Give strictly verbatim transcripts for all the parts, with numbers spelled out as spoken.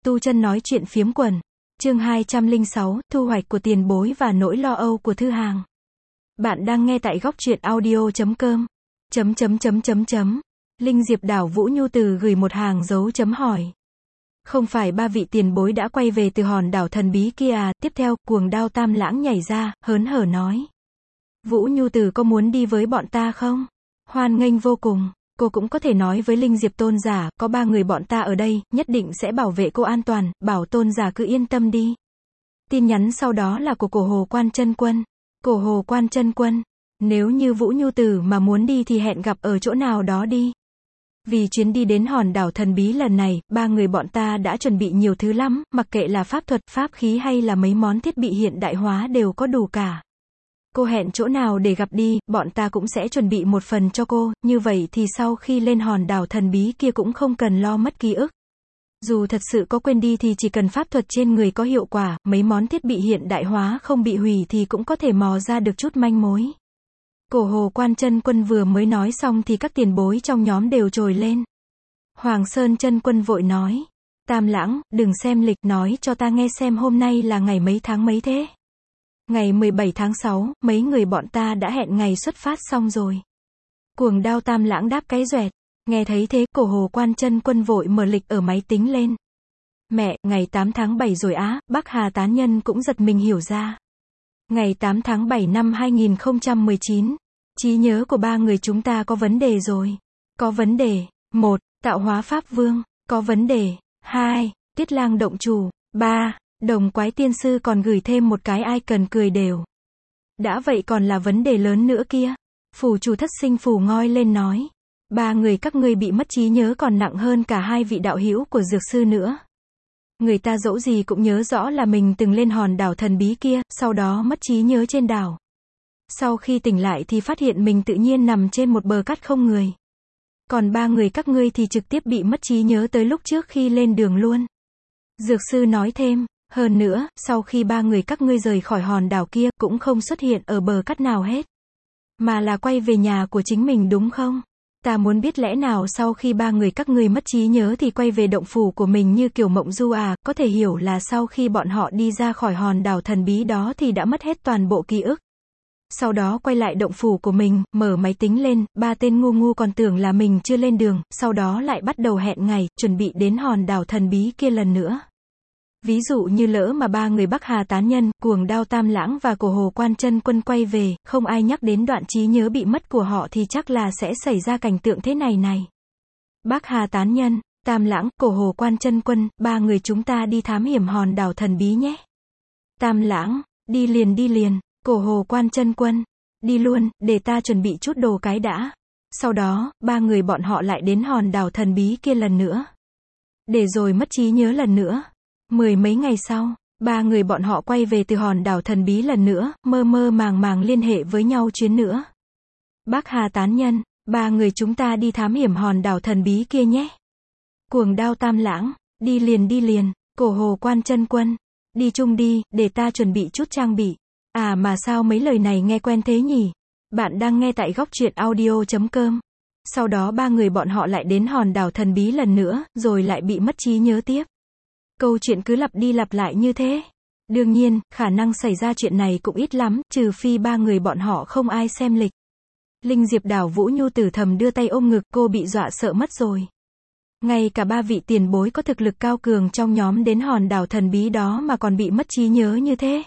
tu chân nói chuyện phiếm quần. Chương hai trăm lẻ sáu, thu hoạch của tiền bối và nỗi lo âu của thư hàng. Bạn đang nghe tại góc truyện audio chấm com. Chấm chấm chấm chấm chấm. Linh Diệp đảo Vũ Nhu Từ gửi một hàng dấu chấm hỏi. Không phải ba vị tiền bối đã quay về từ hòn đảo thần bí kia à? Tiếp theo, cuồng đao Tam Lãng nhảy ra, hớn hở nói. Vũ Nhu Từ có muốn đi với bọn ta không? Hoan nghênh vô cùng. Cô cũng có thể nói với Linh Diệp tôn giả, có ba người bọn ta ở đây, nhất định sẽ bảo vệ cô an toàn, bảo tôn giả cứ yên tâm đi. Tin nhắn sau đó là của Cổ Hồ Quan Chân Quân. Cổ Hồ Quan Chân Quân, nếu như Vũ Nhu Từ mà muốn đi thì hẹn gặp ở chỗ nào đó đi. Vì chuyến đi đến hòn đảo thần bí lần này, ba người bọn ta đã chuẩn bị nhiều thứ lắm, mặc kệ là pháp thuật, pháp khí hay là mấy món thiết bị hiện đại hóa đều có đủ cả. Cô hẹn chỗ nào để gặp đi, bọn ta cũng sẽ chuẩn bị một phần cho cô, như vậy thì sau khi lên hòn đảo thần bí kia cũng không cần lo mất ký ức. Dù thật sự có quên đi thì chỉ cần pháp thuật trên người có hiệu quả, mấy món thiết bị hiện đại hóa không bị hủy thì cũng có thể mò ra được chút manh mối. Cổ Hồ Quan Chân Quân vừa mới nói xong thì các tiền bối trong nhóm đều trồi lên. Hoàng Sơn Chân Quân vội nói. Tam Lãng, đừng xem lịch, nói cho ta nghe xem hôm nay là ngày mấy tháng mấy thế. Ngày mười bảy tháng sáu, mấy người bọn ta đã hẹn ngày xuất phát xong rồi. Cuồng đao Tam Lãng đáp cái doẹt. Nghe thấy thế, Cổ Hồ Quan Chân Quân vội mở lịch ở máy tính lên. Mẹ, ngày tám tháng bảy rồi á, Bắc Hà tán nhân cũng giật mình hiểu ra. Ngày tám tháng bảy năm hai nghìn không trăm mười chín, trí nhớ của ba người chúng ta có vấn đề rồi. Có vấn đề. một. Tạo hóa Pháp Vương. Có vấn đề. hai. Tiết Lang động chủ. ba. Đồng Quái Tiên Sư còn gửi thêm một cái icon cười đều. Đã vậy còn là vấn đề lớn nữa kia. Phủ chủ Thất Sinh Phủ ngoi lên nói. Ba người các ngươi bị mất trí nhớ còn nặng hơn cả hai vị đạo hữu của dược sư nữa. Người ta dẫu gì cũng nhớ rõ là mình từng lên hòn đảo thần bí kia, sau đó mất trí nhớ trên đảo. Sau khi tỉnh lại thì phát hiện mình tự nhiên nằm trên một bờ cát không người. Còn ba người các ngươi thì trực tiếp bị mất trí nhớ tới lúc trước khi lên đường luôn. Dược sư nói thêm, hơn nữa, sau khi ba người các ngươi rời khỏi hòn đảo kia, cũng không xuất hiện ở bờ cát nào hết. Mà là quay về nhà của chính mình đúng không? Ta muốn biết lẽ nào sau khi ba người các ngươi mất trí nhớ thì quay về động phủ của mình như kiểu mộng du à, có thể hiểu là sau khi bọn họ đi ra khỏi hòn đảo thần bí đó thì đã mất hết toàn bộ ký ức. Sau đó quay lại động phủ của mình, mở máy tính lên, ba tên ngu ngu còn tưởng là mình chưa lên đường, sau đó lại bắt đầu hẹn ngày, chuẩn bị đến hòn đảo thần bí kia lần nữa. Ví dụ như lỡ mà ba người Bắc Hà tán nhân, Cuồng đao Tam Lãng và Cổ Hồ Quan Chân Quân quay về, không ai nhắc đến đoạn trí nhớ bị mất của họ thì chắc là sẽ xảy ra cảnh tượng thế này này. Bắc Hà tán nhân, Tam Lãng, Cổ Hồ Quan Chân Quân, ba người chúng ta đi thám hiểm hòn đảo thần bí nhé. Tam Lãng, đi liền đi liền. Cổ Hồ Quan Chân Quân, đi luôn, để ta chuẩn bị chút đồ cái đã. Sau đó, ba người bọn họ lại đến hòn đảo thần bí kia lần nữa. Để rồi mất trí nhớ lần nữa. Mười mấy ngày sau, ba người bọn họ quay về từ hòn đảo thần bí lần nữa, mơ mơ màng màng liên hệ với nhau chuyến nữa. Bắc Hà tán nhân, ba người chúng ta đi thám hiểm hòn đảo thần bí kia nhé. Cuồng đao Tam Lãng, đi liền đi liền. Cổ Hồ Quan Chân Quân, đi chung đi, để ta chuẩn bị chút trang bị. À mà sao mấy lời này nghe quen thế nhỉ? Bạn đang nghe tại góc truyện audio chấm com. Sau đó ba người bọn họ lại đến hòn đảo thần bí lần nữa, rồi lại bị mất trí nhớ tiếp. Câu chuyện cứ lặp đi lặp lại như thế. Đương nhiên, khả năng xảy ra chuyện này cũng ít lắm, trừ phi ba người bọn họ không ai xem lịch. Linh Diệp đảo Vũ Nhu Tử thầm đưa tay ôm ngực, cô bị dọa sợ mất rồi. Ngay cả ba vị tiền bối có thực lực cao cường trong nhóm đến hòn đảo thần bí đó mà còn bị mất trí nhớ như thế.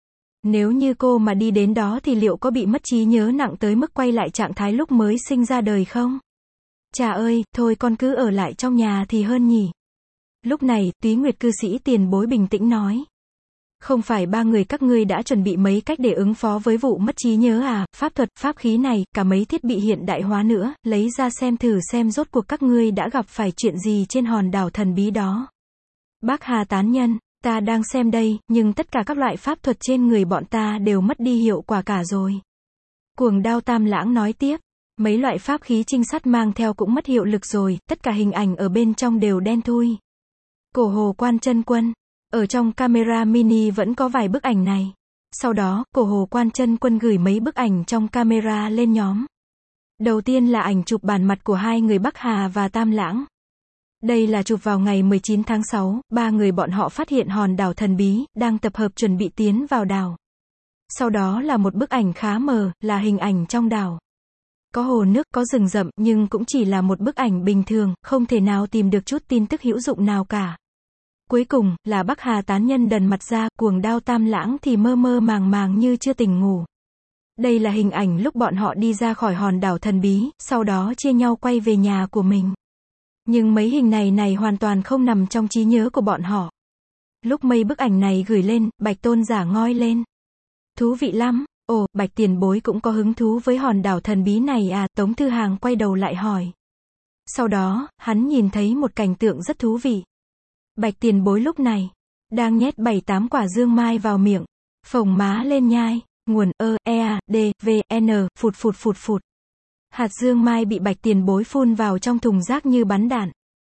Nếu như cô mà đi đến đó thì liệu có bị mất trí nhớ nặng tới mức quay lại trạng thái lúc mới sinh ra đời không? Chà ơi, thôi con cứ ở lại trong nhà thì hơn nhỉ. Lúc này, Túy Nguyệt cư sĩ tiền bối bình tĩnh nói. Không phải ba người các ngươi đã chuẩn bị mấy cách để ứng phó với vụ mất trí nhớ à, pháp thuật, pháp khí này, cả mấy thiết bị hiện đại hóa nữa, lấy ra xem thử xem rốt cuộc các ngươi đã gặp phải chuyện gì trên hòn đảo thần bí đó. Bắc Hà tán nhân, ta đang xem đây, nhưng tất cả các loại pháp thuật trên người bọn ta đều mất đi hiệu quả cả rồi. Cuồng đao Tam Lãng nói tiếp, mấy loại pháp khí trinh sát mang theo cũng mất hiệu lực rồi, tất cả hình ảnh ở bên trong đều đen thui. Cổ Hồ Quan Chân Quân, ở trong camera mini vẫn có vài bức ảnh này. Sau đó, Cổ Hồ Quan Chân Quân gửi mấy bức ảnh trong camera lên nhóm. Đầu tiên là ảnh chụp bản mặt của hai người Bắc Hà và Tam Lãng. Đây là chụp vào ngày mười chín tháng sáu, ba người bọn họ phát hiện hòn đảo thần bí, đang tập hợp chuẩn bị tiến vào đảo. Sau đó là một bức ảnh khá mờ, là hình ảnh trong đảo. Có hồ nước, có rừng rậm, nhưng cũng chỉ là một bức ảnh bình thường, không thể nào tìm được chút tin tức hữu dụng nào cả. Cuối cùng, là Bắc Hà tán nhân đần mặt ra, Cuồng Đao Tam Lãng thì mơ mơ màng màng như chưa tỉnh ngủ. Đây là hình ảnh lúc bọn họ đi ra khỏi hòn đảo thần bí, sau đó chia nhau quay về nhà của mình. Nhưng mấy hình này này hoàn toàn không nằm trong trí nhớ của bọn họ. Lúc mấy bức ảnh này gửi lên, Bạch Tôn Giả ngoi lên. Thú vị lắm. Ồ, Bạch tiền bối cũng có hứng thú với hòn đảo thần bí này à, Tống Thư Hàng quay đầu lại hỏi. Sau đó, hắn nhìn thấy một cảnh tượng rất thú vị. Bạch tiền bối lúc này, đang nhét bảy tám quả dương mai vào miệng, phồng má lên nhai, nguồn, ơ, e, a, d, v, n, phụt phụt phụt phụt. Hạt dương mai bị Bạch tiền bối phun vào trong thùng rác như bắn đạn.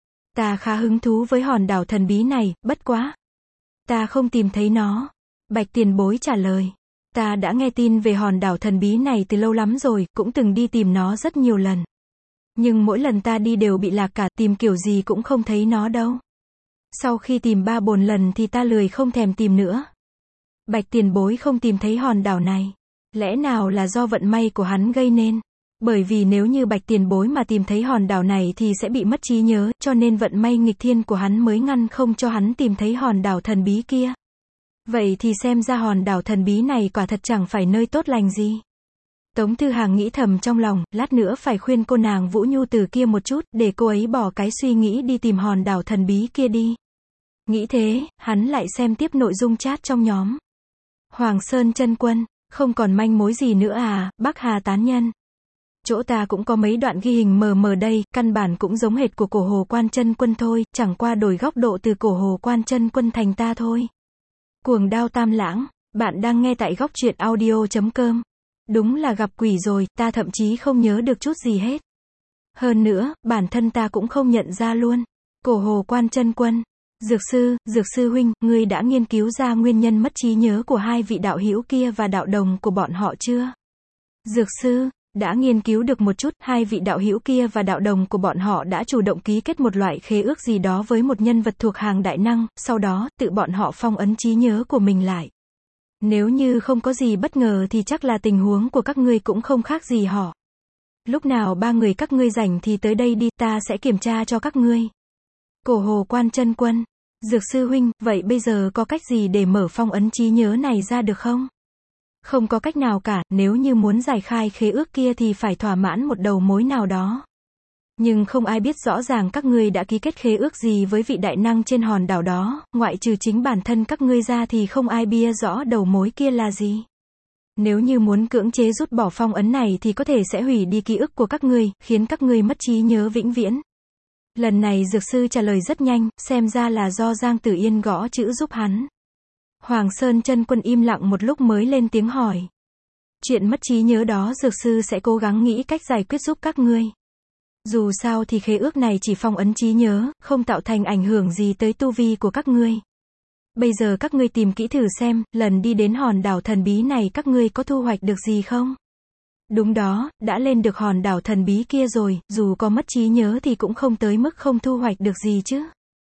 Ta khá hứng thú với hòn đảo thần bí này, bất quá. Ta không tìm thấy nó. Bạch tiền bối trả lời. Ta đã nghe tin về hòn đảo thần bí này từ lâu lắm rồi, cũng từng đi tìm nó rất nhiều lần. Nhưng mỗi lần ta đi đều bị lạc cả, tìm kiểu gì cũng không thấy nó đâu. Sau khi tìm ba bốn lần thì ta lười không thèm tìm nữa. Bạch tiền bối không tìm thấy hòn đảo này. Lẽ nào là do vận may của hắn gây nên? Bởi vì nếu như Bạch tiền bối mà tìm thấy hòn đảo này thì sẽ bị mất trí nhớ, cho nên vận may nghịch thiên của hắn mới ngăn không cho hắn tìm thấy hòn đảo thần bí kia. Vậy thì xem ra hòn đảo thần bí này quả thật chẳng phải nơi tốt lành gì. Tống Thư Hàng nghĩ thầm trong lòng, lát nữa phải khuyên cô nàng Vũ Nhu từ kia một chút, để cô ấy bỏ cái suy nghĩ đi tìm hòn đảo thần bí kia đi. Nghĩ thế, hắn lại xem tiếp nội dung chat trong nhóm. Hoàng Sơn Chân Quân, không còn manh mối gì nữa à, Bắc Hà tán nhân. Chỗ ta cũng có mấy đoạn ghi hình mờ mờ đây, căn bản cũng giống hệt của Cổ Hồ Quan Chân Quân thôi, chẳng qua đổi góc độ từ Cổ Hồ Quan Chân Quân thành ta thôi. Cuồng Đao Tam Lãng, bạn đang nghe tại góc truyện audio chấm com. Đúng là gặp quỷ rồi, ta thậm chí không nhớ được chút gì hết. Hơn nữa, bản thân ta cũng không nhận ra luôn. Cổ Hồ Quan Chân Quân, Dược sư, Dược sư huynh, ngươi đã nghiên cứu ra nguyên nhân mất trí nhớ của hai vị đạo hữu kia và đạo đồng của bọn họ chưa? Dược sư, đã nghiên cứu được một chút, hai vị đạo hữu kia và đạo đồng của bọn họ đã chủ động ký kết một loại khế ước gì đó với một nhân vật thuộc hàng đại năng, sau đó, tự bọn họ phong ấn trí nhớ của mình lại. Nếu như không có gì bất ngờ thì chắc là tình huống của các ngươi cũng không khác gì họ. Lúc nào ba người các ngươi rảnh thì tới đây đi, ta sẽ kiểm tra cho các ngươi. Cổ Hồ Quan Chân Quân, Dược sư huynh, vậy bây giờ có cách gì để mở phong ấn trí nhớ này ra được không? Không có cách nào cả, nếu như muốn giải khai khế ước kia thì phải thỏa mãn một đầu mối nào đó. Nhưng không ai biết rõ ràng các ngươi đã ký kết khế ước gì với vị đại năng trên hòn đảo đó, ngoại trừ chính bản thân các ngươi ra thì không ai bia rõ đầu mối kia là gì. Nếu như muốn cưỡng chế rút bỏ phong ấn này thì có thể sẽ hủy đi ký ức của các ngươi, khiến các ngươi mất trí nhớ vĩnh viễn. Lần này dược sư trả lời rất nhanh, xem ra là do Giang Tử Yên gõ chữ giúp hắn. Hoàng Sơn Chân Quân im lặng một lúc mới lên tiếng hỏi. Chuyện mất trí nhớ đó dược sư sẽ cố gắng nghĩ cách giải quyết giúp các ngươi. Dù sao thì khế ước này chỉ phong ấn trí nhớ, không tạo thành ảnh hưởng gì tới tu vi của các ngươi. Bây giờ các ngươi tìm kỹ thử xem, lần đi đến hòn đảo thần bí này các ngươi có thu hoạch được gì không? Đúng đó, đã lên được hòn đảo thần bí kia rồi, dù có mất trí nhớ thì cũng không tới mức không thu hoạch được gì chứ.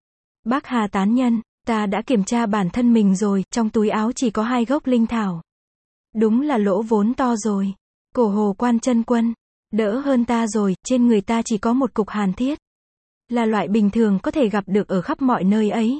Bác Hà tán nhân, ta đã kiểm tra bản thân mình rồi, trong túi áo chỉ có hai gốc linh thảo. Đúng là lỗ vốn to rồi. Cổ Hồ Quan Chân Quân, đỡ hơn ta rồi, trên người ta chỉ có một cục hàn thiết. Là loại bình thường có thể gặp được ở khắp mọi nơi ấy.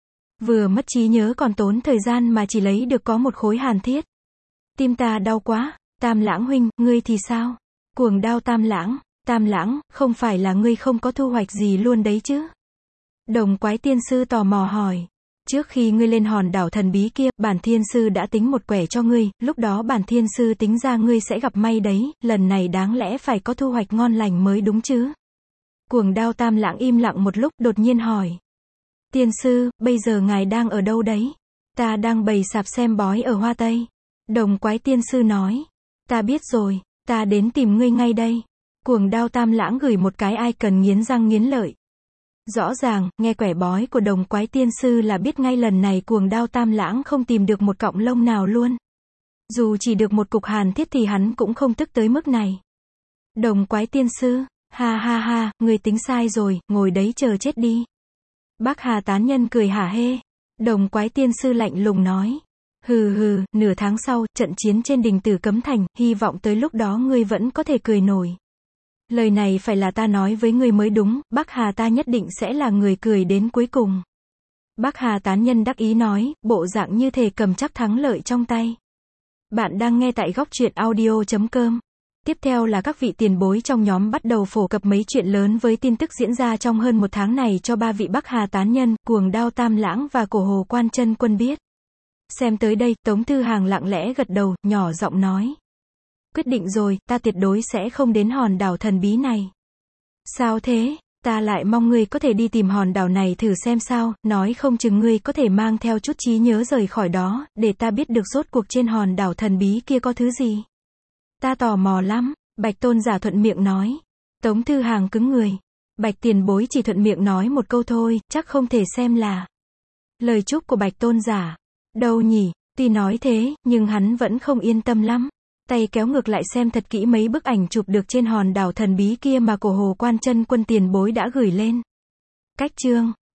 Vừa mất trí nhớ còn tốn thời gian mà chỉ lấy được có một khối hàn thiết. Tim ta đau quá. Tam Lãng huynh, ngươi thì sao? Cuồng Đao Tam Lãng, Tam Lãng, không phải là ngươi không có thu hoạch gì luôn đấy chứ? Đồng Quái Tiên Sư tò mò hỏi. Trước khi ngươi lên hòn đảo thần bí kia, bản Thiên Sư đã tính một quẻ cho ngươi, lúc đó bản Thiên Sư tính ra ngươi sẽ gặp may đấy, lần này đáng lẽ phải có thu hoạch ngon lành mới đúng chứ? Cuồng Đao Tam Lãng im lặng một lúc, đột nhiên hỏi. Tiên Sư, bây giờ ngài đang ở đâu đấy? Ta đang bày sạp xem bói ở Hoa Tây. Đồng Quái Tiên Sư nói. Ta biết rồi, ta đến tìm ngươi ngay đây. Cuồng Đao Tam Lãng gửi một cái ai cần nghiến răng nghiến lợi. Rõ ràng, nghe quẻ bói của Đồng Quái Tiên Sư là biết ngay lần này Cuồng Đao Tam Lãng không tìm được một cọng lông nào luôn. Dù chỉ được một cục hàn thiết thì hắn cũng không tức tới mức này. Đồng Quái Tiên Sư, Ha ha ha, ngươi tính sai rồi, ngồi đấy chờ chết đi. Bắc Hà tán nhân cười hả hê. Đồng quái tiên sư lạnh lùng nói. Hừ hừ, nửa tháng sau, trận chiến trên đình Tử Cấm Thành, hy vọng tới lúc đó ngươi vẫn có thể cười nổi. Lời này phải là ta nói với ngươi mới đúng, Bắc Hà ta nhất định sẽ là người cười đến cuối cùng. Bắc Hà tán nhân đắc ý nói, bộ dạng như thể cầm chắc thắng lợi trong tay. Bạn đang nghe tại góc truyện audio chấm com. Tiếp theo là các vị tiền bối trong nhóm bắt đầu phổ cập mấy chuyện lớn với tin tức diễn ra trong hơn một tháng này cho ba vị Bắc Hà tán nhân, Cuồng Đao Tam Lãng và Cổ Hồ Quan Chân Quân biết. Xem tới đây, Tống Thư Hàng lặng lẽ gật đầu, nhỏ giọng nói. Quyết định rồi, ta tuyệt đối sẽ không đến hòn đảo thần bí này. Sao thế? Ta lại mong ngươi có thể đi tìm hòn đảo này thử xem sao, nói không chừng ngươi có thể mang theo chút trí nhớ rời khỏi đó, để ta biết được rốt cuộc trên hòn đảo thần bí kia có thứ gì. Ta tò mò lắm, Bạch Tôn giả thuận miệng nói. Tống Thư Hàng cứng người. Bạch tiền bối chỉ thuận miệng nói một câu thôi, chắc không thể xem là lời chúc của Bạch Tôn giả. Đâu nhỉ, tuy nói thế, nhưng hắn vẫn không yên tâm lắm. Tay kéo ngược lại xem thật kỹ mấy bức ảnh chụp được trên hòn đảo thần bí kia mà Cổ Hồ Quan Chân Quân tiền bối đã gửi lên. Cách chương